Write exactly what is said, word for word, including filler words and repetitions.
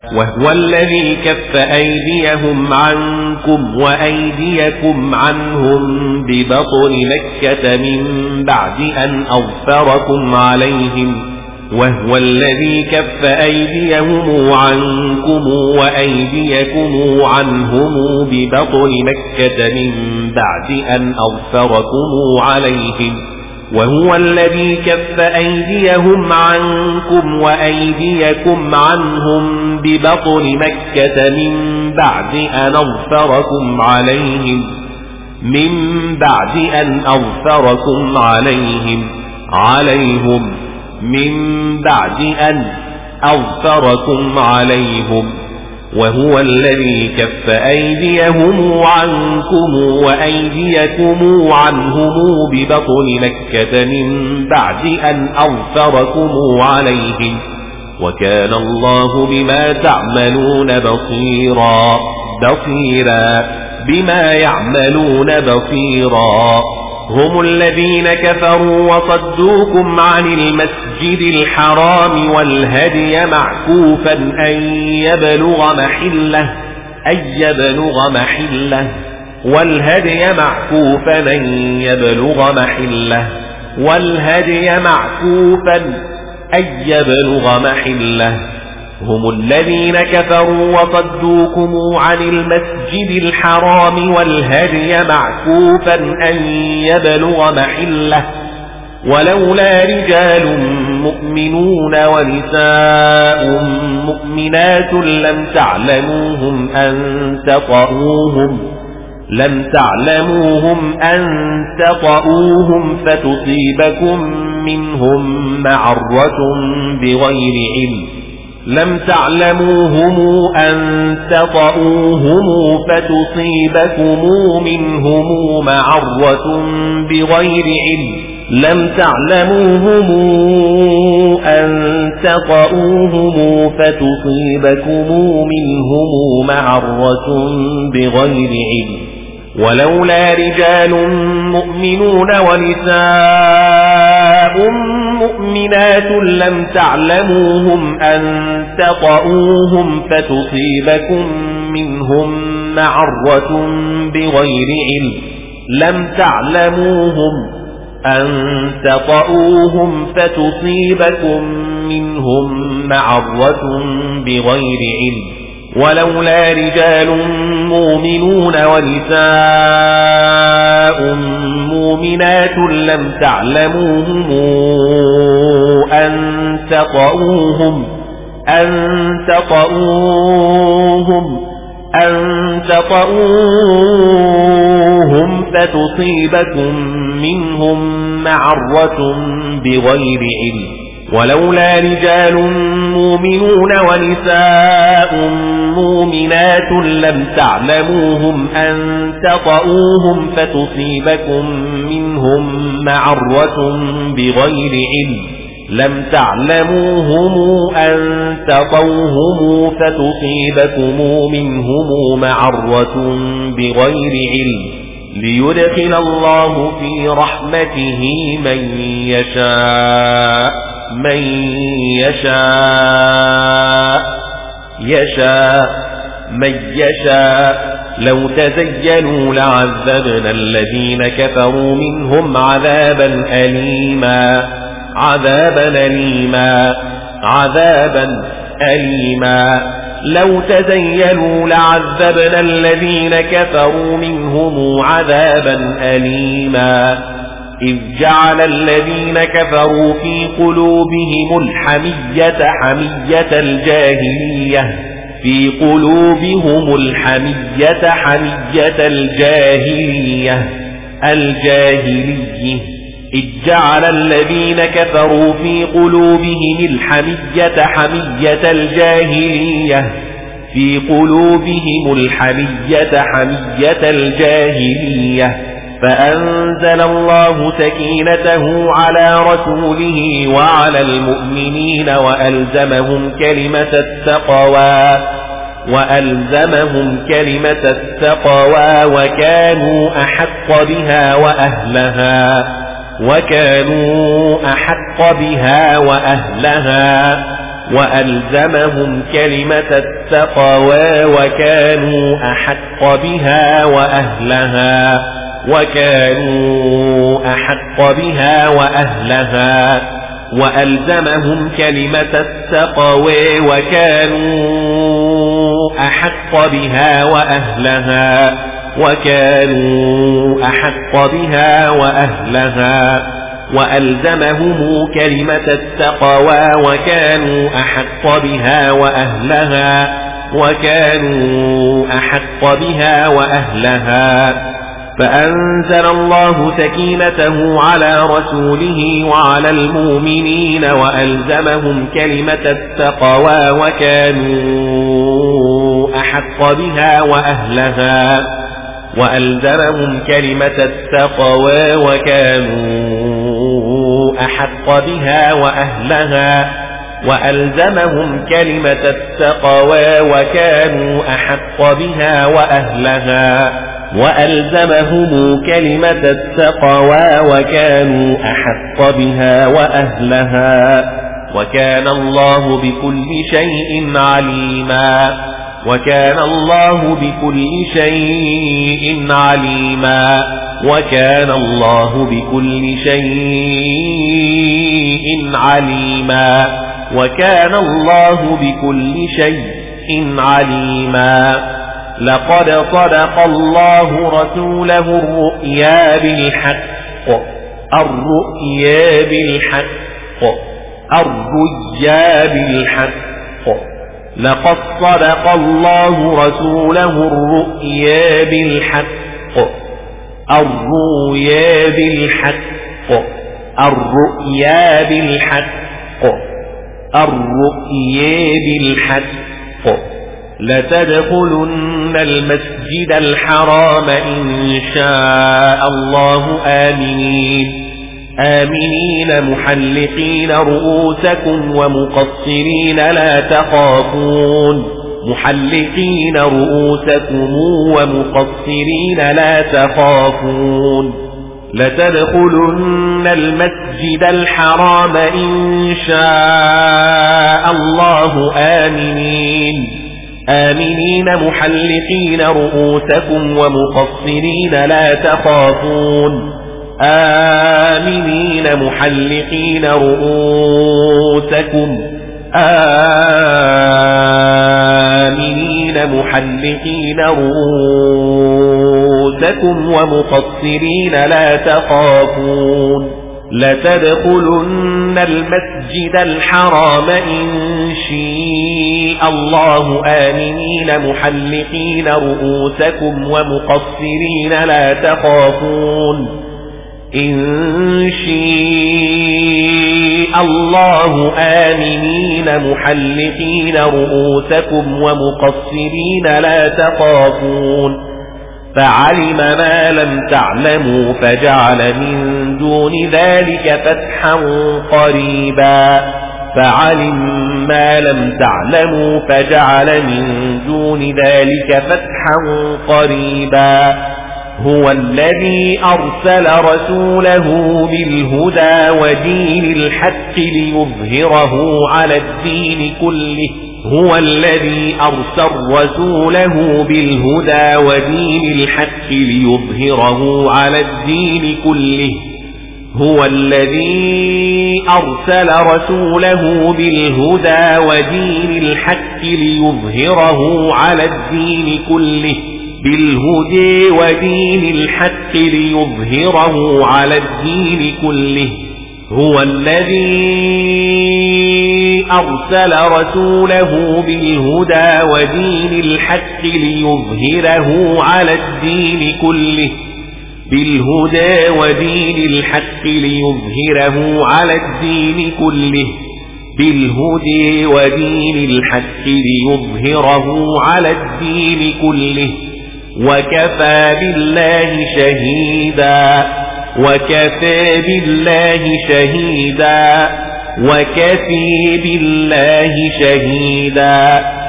وهو الذي كف أيديهم عنكم وأيديكم عنهم ببطن مكة من بعد أن أظفركم عليهم وهو الذي كف أيديهم عنكم وأيديكم عنهم ببطن مكة من بعد أن أظفركم عليهم وهو الذي كف أيديهم عنكم وأيديكم عنهم ببطن مكة من بعد أن أظفركم عليهم من بعد أن أظفركم عليهم عليهم من بعد أن أظفركم عليهم وهو الذي كف أيديهم عنكم وأيديكم عنهم ببطن مكة من بعد أن أظفركم عليهم وكان الله بما تعملون بصيرا بصيرا بما يعملون بصيرا هم الذين كفروا وصدوكم عن المسجد الحرام والهدي معكوفا أن يبلغ محله أن يبلغ محله والهدي معكوفا أن يبلغ محله والهدي معكوفا أن يبلغ محله هم الذين كفروا وصدوكم عن المسجد الحرام والهدي معكوفا أن يبلغ محله ولولا رجال مؤمنون ونساء مؤمنات لم تعلموهم أن تطؤوهم لم تعلموهم أن تطؤوهم فتصيبكم منهم معرة بغير علم لم تعلموهم أن تطؤوهم فتصيبكم منهم معرة بغير علم لم تعلموهم أن تطؤوهم فتصيبكم منهم معرة بغير علم ولولا رجال مؤمنون ونساء مؤمنات لم تعلموهم أن تطؤوهم فتصيبكم منهم معرة بغير علم لم تعلموهم أن تطؤوهم فتصيبكم منهم معرة بغير علم ولولا رجال مؤمنون ونساء مؤمنات لم تعلموهم أن تطؤوهم أن تطؤوهم أن تطؤوهم فتصيبكم منهم معرة بغير علم ولولا رجال مؤمنون ونساء مؤمنات لم تعلموهم أن تطؤوهم فتصيبكم منهم معرة بغير علم لم تعلموهم أن تطؤوهم فتصيبكم منهم معرة بغير علم ليدخل الله في رحمته من يشاء من يشاء يشاء من يشاء لو تزينوا لعذبنا الذين كفروا منهم عذابا أليما عذابا أليما عذابا أليما لو تزينوا لعذبنا الذين كفروا منهم عذابا أليما إذ جعل الذين كفروا في قلوبهم الحمية حمية الجاهلية في قلوبهم الحمية حمية الجاهلية الجاهلية إذ جعل الذين كفروا في قلوبهم الحمية حمية الجاهلية في قلوبهم الحمية حمية الجاهلية فأنزل الله سكينته على رسوله وعلى المؤمنين وألزمهم كلمة التقوى وألزمهم كلمة التقوى وكانوا أحق بها وأهلها وكانوا أحق بها وأهلها وألزمهم كلمة التقوى وكانوا أحق بها وأهلها وكانوا أحق بها وأهلها وألزمهم كلمة التقوى وكانوا أحق بها وأهلها وكانوا أحق بها وأهلها وألزمهم كلمة التقوى وكانوا أحق بها وأهلها وكانوا أحق بها وأهلها فأنزل الله سكينته على رسوله وعلى المؤمنين وألزمهم كلمة التقوى وكانوا أحق بها وأهلها وألزمهم كلمة التقوى وكانوا أحق بها وأهلها وألزمهم كلمة التقوى وكانوا أحق بها وأهلها وألزمهم كلمة التقوى وكانوا أحق بها وأهلها وكان الله بكل شيء عليما وكان الله بكل شيء عليما وكان الله بكل شيء عليما وكان الله بكل شيء عليما لقد صدق الله رسوله الرؤيا بالحق الرؤيا بالحق الرؤيا بالحق لقد صدق الله رسوله الرؤيا بالحق الرؤيا بالحق الرؤيا بالحق الرؤيا بالحق لتدخلن المسجد الحرام إن شاء الله آمنين آمنين محلقين رؤوسكم ومقصرين لا تخافون محلقين رؤوسكم ومقصرين لا تخافون لتدخلن المسجد الحرام إن شاء الله آمنين آمنين محلقين رؤوسكم ومقصرين لا تخافون آمنين محلقين رؤوسكم آمنين محلقين رؤوسكم ومقصرين لا تخافون لتدخلن المسجد الحرام إن شاء الله آمنين محلقين رؤوسكم ومقصرين لا تخافون إن شاء الله آمنين محلقين رؤوسكم ومقصرين لا تخافون فعلم ما لم تعلموا فجعل من دون ذلك فتحا قريبا فعلم ما لم تعلموا فجعل من دون ذلك فتحا قريبا هو الذي أرسل رسوله بالهدى ودين الحق ليظهره على الدين كله هو الذي أرسل رسوله بالهدى ودين الحق ليظهره على الدين كله هو الذي أرسل رسوله بالهدى ودين الحق ليظهره على الدين كله بالهدى ودين الحق ليظهره على الدين كله هو الذي أرسل رسوله بالهدى ودين الحق ليظهره على الدين كله بالهدى ودين الحق ليظهره على الدين كله بالهدى ودين الحق ليظهره على الدين كله وكفى بالله شهيدا وكفى بالله شهيدا وكفى بالله شهيدا